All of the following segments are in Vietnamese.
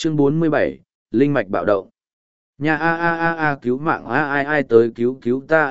Chương 47, Linh mạch bạo động. Nhà cứu mạng ai tới cứu ta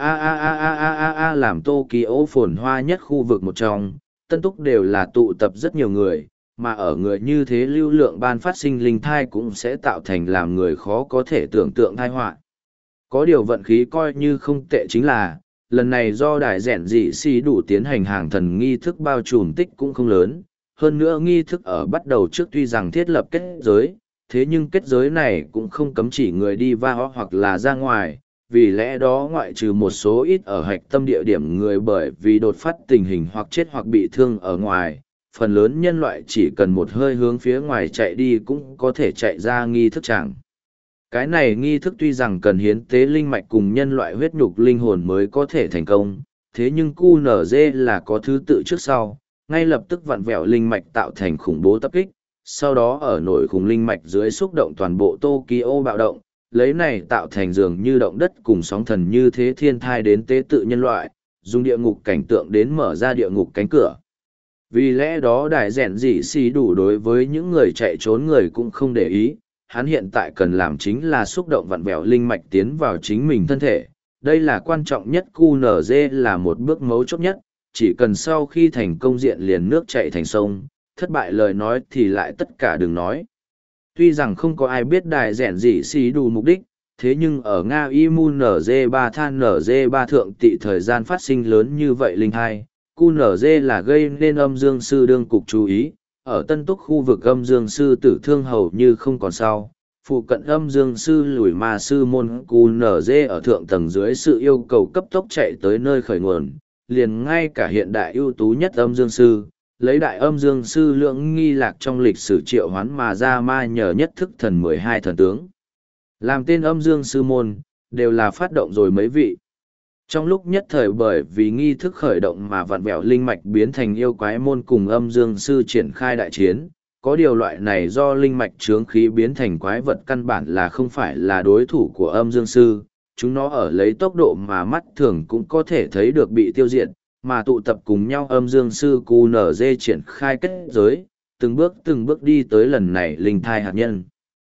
làm Tokyo phồn hoa nhất khu vực một trong, Tân Túc đều là tụ tập rất nhiều người, mà ở người như thế lưu lượng ban phát sinh linh thai cũng sẽ tạo thành làm người khó có thể tưởng tượng thai họa. Có điều vận khí coi như không tệ chính là, lần này do đại rèn dị si đủ tiến hành hàng thần nghi thức bao trùm tích cũng không lớn, hơn nữa nghi thức ở bắt đầu trước tuy rằng thiết lập kết giới, thế nhưng kết giới này cũng không cấm chỉ người đi va hoặc là ra ngoài, vì lẽ đó ngoại trừ một số ít ở hạch tâm địa điểm người bởi vì đột phát tình hình hoặc chết hoặc bị thương ở ngoài, phần lớn nhân loại chỉ cần một hơi hướng phía ngoài chạy đi cũng có thể chạy ra nghi thức chẳng. Cái này nghi thức tuy rằng cần hiến tế linh mạch cùng nhân loại huyết nhục linh hồn mới có thể thành công, thế nhưng QNZ là có thứ tự trước sau, ngay lập tức vặn vẹo linh mạch tạo thành khủng bố tập kích, sau đó ở nổi khủng linh mạch dưới xúc động toàn bộ Tokyo bạo động, lấy này tạo thành dường như động đất cùng sóng thần như thế thiên thai đến tế tự nhân loại, dùng địa ngục cảnh tượng đến mở ra địa ngục cánh cửa. Vì lẽ đó đại rèn dị xì đủ đối với những người chạy trốn người cũng không để ý, hắn hiện tại cần làm chính là xúc động vặn vẹo linh mạch tiến vào chính mình thân thể. Đây là quan trọng nhất, QNZ là một bước mấu chốt nhất, chỉ cần sau khi thành công diện liền nước chạy thành sông, thất bại lời nói thì lại tất cả đừng nói. Tuy rằng không có ai biết đại rèn dị xì đủ mục đích, thế nhưng ở Nga Imun NG3 than NG3 thượng tị thời gian phát sinh lớn như vậy linh hai, QNZ là gây nên âm dương sư đương cục chú ý, ở Tân Túc khu vực âm dương sư tử thương hầu như không còn sau. Phụ cận âm dương sư lùi ma sư môn QNZ ở thượng tầng dưới sự yêu cầu cấp tốc chạy tới nơi khởi nguồn, liền ngay cả hiện đại ưu tú nhất âm dương sư, lấy đại âm dương sư lượng nghi lạc trong lịch sử triệu hoán mà ra ma nhờ nhất thức thần 12 thần tướng. Làm tên âm dương sư môn, đều là phát động rồi mấy vị. Trong lúc nhất thời bởi vì nghi thức khởi động mà vặn vẹo linh mạch biến thành yêu quái môn cùng âm dương sư triển khai đại chiến, có điều loại này do linh mạch chướng khí biến thành quái vật căn bản là không phải là đối thủ của âm dương sư, chúng nó ở lấy tốc độ mà mắt thường cũng có thể thấy được bị tiêu diệt, mà tụ tập cùng nhau âm dương sư QNZ triển khai kết giới, từng bước đi tới lần này linh thai hạt nhân.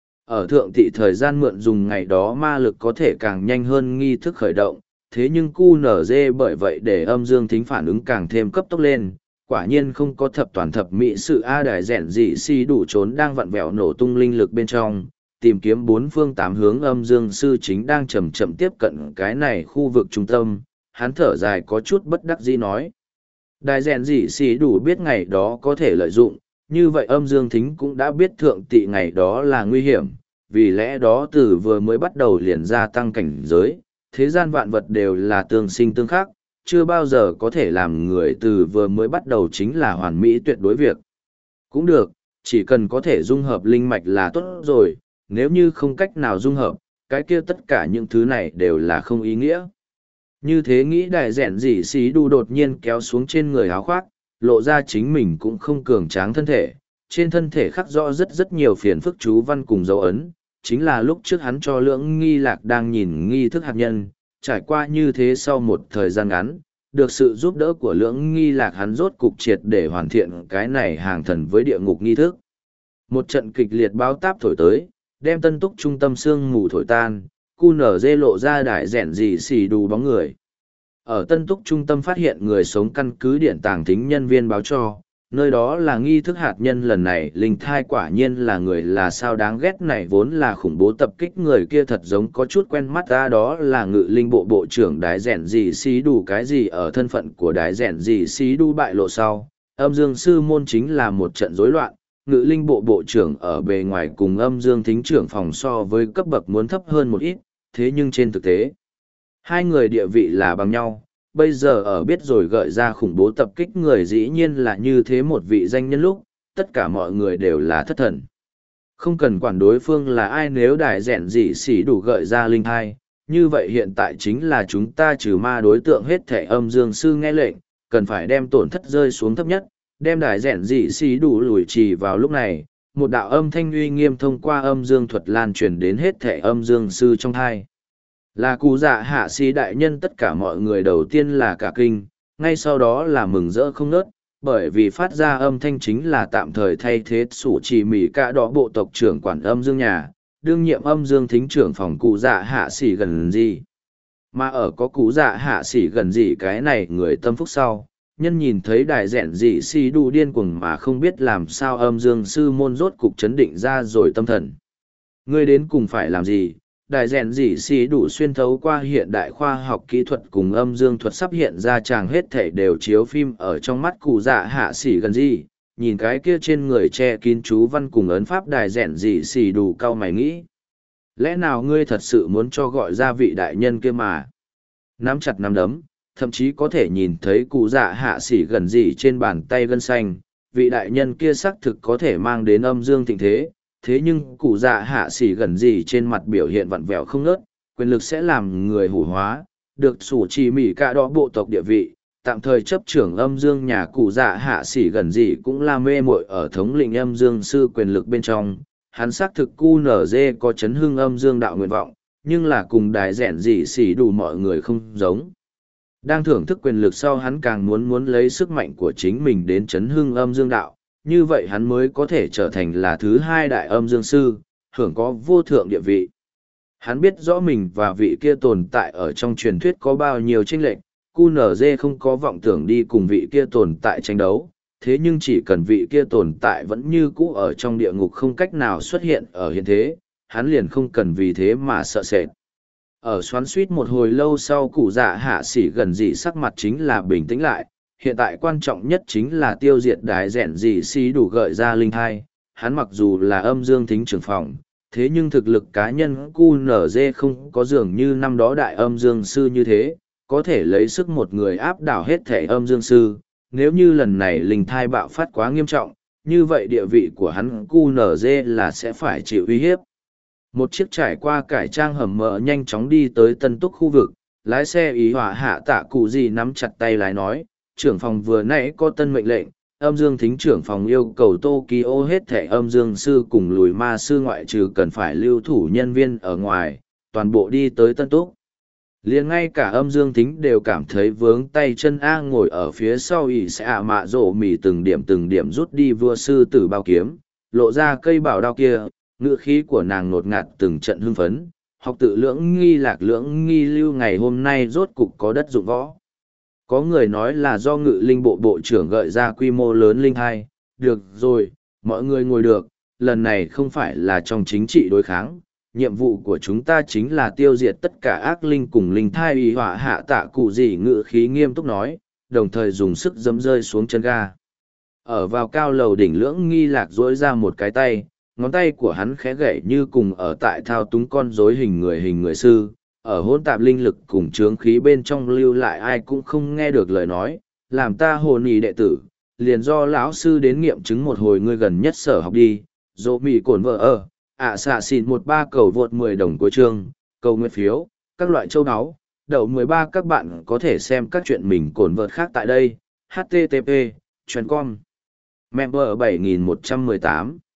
Ở thượng thị thời gian mượn dùng ngày đó ma lực có thể càng nhanh hơn nghi thức khởi động, thế nhưng QNZ bởi vậy để âm dương thính phản ứng càng thêm cấp tốc lên, quả nhiên không có thập toàn thập mỹ sự A đại rèn dị si đủ trốn đang vặn vẹo nổ tung linh lực bên trong, tìm kiếm bốn phương tám hướng âm dương sư chính đang chậm chậm tiếp cận cái này khu vực trung tâm, hắn thở dài có chút bất đắc dĩ nói. Đại rèn dị si đủ biết ngày đó có thể lợi dụng, như vậy âm dương thính cũng đã biết thượng tị ngày đó là nguy hiểm, vì lẽ đó từ vừa mới bắt đầu liền gia tăng cảnh giới. Thế gian vạn vật đều là tương sinh tương khắc, chưa bao giờ có thể làm người từ vừa mới bắt đầu chính là hoàn mỹ tuyệt đối việc. Cũng được, chỉ cần có thể dung hợp linh mạch là tốt rồi, nếu như không cách nào dung hợp, cái kia tất cả những thứ này đều là không ý nghĩa. Như thế nghĩ đại rèn dị xí đu đột nhiên kéo xuống trên người áo khoác, lộ ra chính mình cũng không cường tráng thân thể, trên thân thể khắc rõ rất nhiều phiền phức chú văn cùng dấu ấn. Chính là lúc trước hắn cho lưỡng nghi lạc đang nhìn nghi thức hạt nhân, trải qua như thế sau một thời gian ngắn, được sự giúp đỡ của lưỡng nghi lạc hắn rốt cục triệt để hoàn thiện cái này hàng thần với địa ngục nghi thức. Một trận kịch liệt báo táp thổi tới, đem Tân Túc trung tâm sương mù thổi tan, QNZ lộ ra đại rèn dị xì đủ bóng người. Ở Tân Túc trung tâm phát hiện người sống căn cứ điện tàng thính nhân viên báo cho, nơi đó là nghi thức hạt nhân lần này linh thai quả nhiên là người là sao đáng ghét này vốn là khủng bố tập kích người kia thật giống có chút quen mắt ra đó là ngự linh bộ bộ trưởng đái rèn gì xí đủ cái gì ở thân phận của đái rèn gì xí đủ bại lộ sau. Âm dương sư môn chính là một trận rối loạn, ngự linh bộ bộ trưởng ở bề ngoài cùng âm dương thính trưởng phòng so với cấp bậc muốn thấp hơn một ít, thế nhưng trên thực tế, hai người địa vị là bằng nhau. Bây giờ ở biết rồi gợi ra khủng bố tập kích người dĩ nhiên là như thế một vị danh nhân lúc, tất cả mọi người đều là thất thần. Không cần quản đối phương là ai nếu đại rèn dị xỉ đủ gợi ra linh thai, như vậy hiện tại chính là chúng ta trừ ma đối tượng hết thể âm dương sư nghe lệnh, cần phải đem tổn thất rơi xuống thấp nhất, đem đại rèn dị xỉ đủ lùi trì vào lúc này, một đạo âm thanh uy nghiêm thông qua âm dương thuật lan truyền đến hết thể âm dương sư trong thai. Là cụ dạ hạ sĩ đại nhân tất cả mọi người đầu tiên là cả kinh, ngay sau đó là mừng rỡ không nớt, bởi vì phát ra âm thanh chính là tạm thời thay thế sủ chỉ mỉ cả đỏ bộ tộc trưởng quản âm dương nhà, đương nhiệm âm dương thính trưởng phòng cụ dạ hạ xỉ gần gì. Mà ở có cụ dạ hạ xỉ gần gì cái này người tâm phúc sau, nhân nhìn thấy đại rẽn dị si đu điên cuồng mà không biết làm sao âm dương sư môn rốt cục chấn định ra rồi tâm thần. Ngươi đến cùng phải làm gì? Đại rèn dị si đủ xuyên thấu qua hiện đại khoa học kỹ thuật cùng âm dương thuật sắp hiện ra chàng hết thể đều chiếu phim ở trong mắt cụ dạ hạ xỉ gần gì, nhìn cái kia trên người che kín chú văn cùng ấn pháp đại rèn dị si đủ cao mày nghĩ. Lẽ nào ngươi thật sự muốn cho gọi ra vị đại nhân kia mà? Nắm chặt nắm đấm, thậm chí có thể nhìn thấy cụ dạ hạ xỉ gần gì trên bàn tay gân xanh, vị đại nhân kia xác thực có thể mang đến âm dương thịnh thế. Thế nhưng cụ dạ hạ xỉ gần gì trên mặt biểu hiện vặn vẹo không ngớt, quyền lực sẽ làm người hủ hóa, được sủ trì mỉ cả đó bộ tộc địa vị, tạm thời chấp trưởng âm dương nhà cụ dạ hạ xỉ gần gì cũng là mê muội ở thống lĩnh âm dương sư quyền lực bên trong. Hắn xác thực QNZ có chấn hưng âm dương đạo nguyện vọng, nhưng là cùng đài rèn gì xỉ đủ mọi người không giống. Đang thưởng thức quyền lực sau hắn càng muốn lấy sức mạnh của chính mình đến chấn hưng âm dương đạo, như vậy hắn mới có thể trở thành là thứ hai đại âm dương sư, hưởng có vô thượng địa vị. Hắn biết rõ mình và vị kia tồn tại ở trong truyền thuyết có bao nhiêu chênh lệch, QNZ không có vọng tưởng đi cùng vị kia tồn tại tranh đấu, thế nhưng chỉ cần vị kia tồn tại vẫn như cũ ở trong địa ngục không cách nào xuất hiện ở hiện thế, hắn liền không cần vì thế mà sợ sệt. Ở xoắn suýt một hồi lâu sau cụ dạ hạ xỉ gần gì sắc mặt chính là bình tĩnh lại, hiện tại quan trọng nhất chính là tiêu diệt đái rèn gì xí đủ gợi ra linh thai. Hắn mặc dù là âm dương thính trưởng phòng, thế nhưng thực lực cá nhân QNZ không có dường như năm đó đại âm dương sư như thế, có thể lấy sức một người áp đảo hết thể âm dương sư. Nếu như lần này linh thai bạo phát quá nghiêm trọng, như vậy địa vị của hắn QNZ là sẽ phải chịu uy hiếp. Một chiếc trải qua cải trang hầm mỡ nhanh chóng đi tới tân túc khu vực, lái xe ý hỏa hạ tạ cụ gì nắm chặt tay lái nói, trưởng phòng vừa nãy có tân mệnh lệnh, âm dương thính trưởng phòng yêu cầu Tokyo hết thẻ âm dương sư cùng lùi ma sư ngoại trừ cần phải lưu thủ nhân viên ở ngoài, toàn bộ đi tới tân túc. Liền ngay cả âm dương thính đều cảm thấy vướng tay chân A ngồi ở phía sau ỉ sẽ mạ rổ mỉ từng điểm rút đi vua sư tử bao kiếm, lộ ra cây bảo đao kia, ngựa khí của nàng nột ngạt từng trận hưng phấn, học tự lưỡng nghi lạc lưỡng nghi lưu ngày hôm nay rốt cục có đất dụng võ. Có người nói là do ngự linh bộ bộ trưởng gợi ra quy mô lớn linh hai, được rồi, mọi người ngồi được, lần này không phải là trong chính trị đối kháng, nhiệm vụ của chúng ta chính là tiêu diệt tất cả ác linh cùng linh thai y họa hạ tạ cụ gì ngự khí nghiêm túc nói, đồng thời dùng sức giẫm rơi xuống chân ga. Ở vào cao lầu đỉnh lưỡng nghi lạc dỗi ra một cái tay, ngón tay của hắn khẽ gậy như cùng ở tại thao túng con rối hình người sư, ở hỗn tạp linh lực cùng chướng khí bên trong lưu lại ai cũng không nghe được lời nói, làm ta hồn ý đệ tử, liền do lão sư đến nghiệm chứng một hồi ngươi gần nhất sở học đi, dỗ mì cổn vợ xạ xịn 13 cầu vượt 10 đồng cuối chương, cầu nguyện phiếu, các loại châu áo, đậu 13 các bạn có thể xem các chuyện mình cổn vợt khác tại đây, http, com member 7118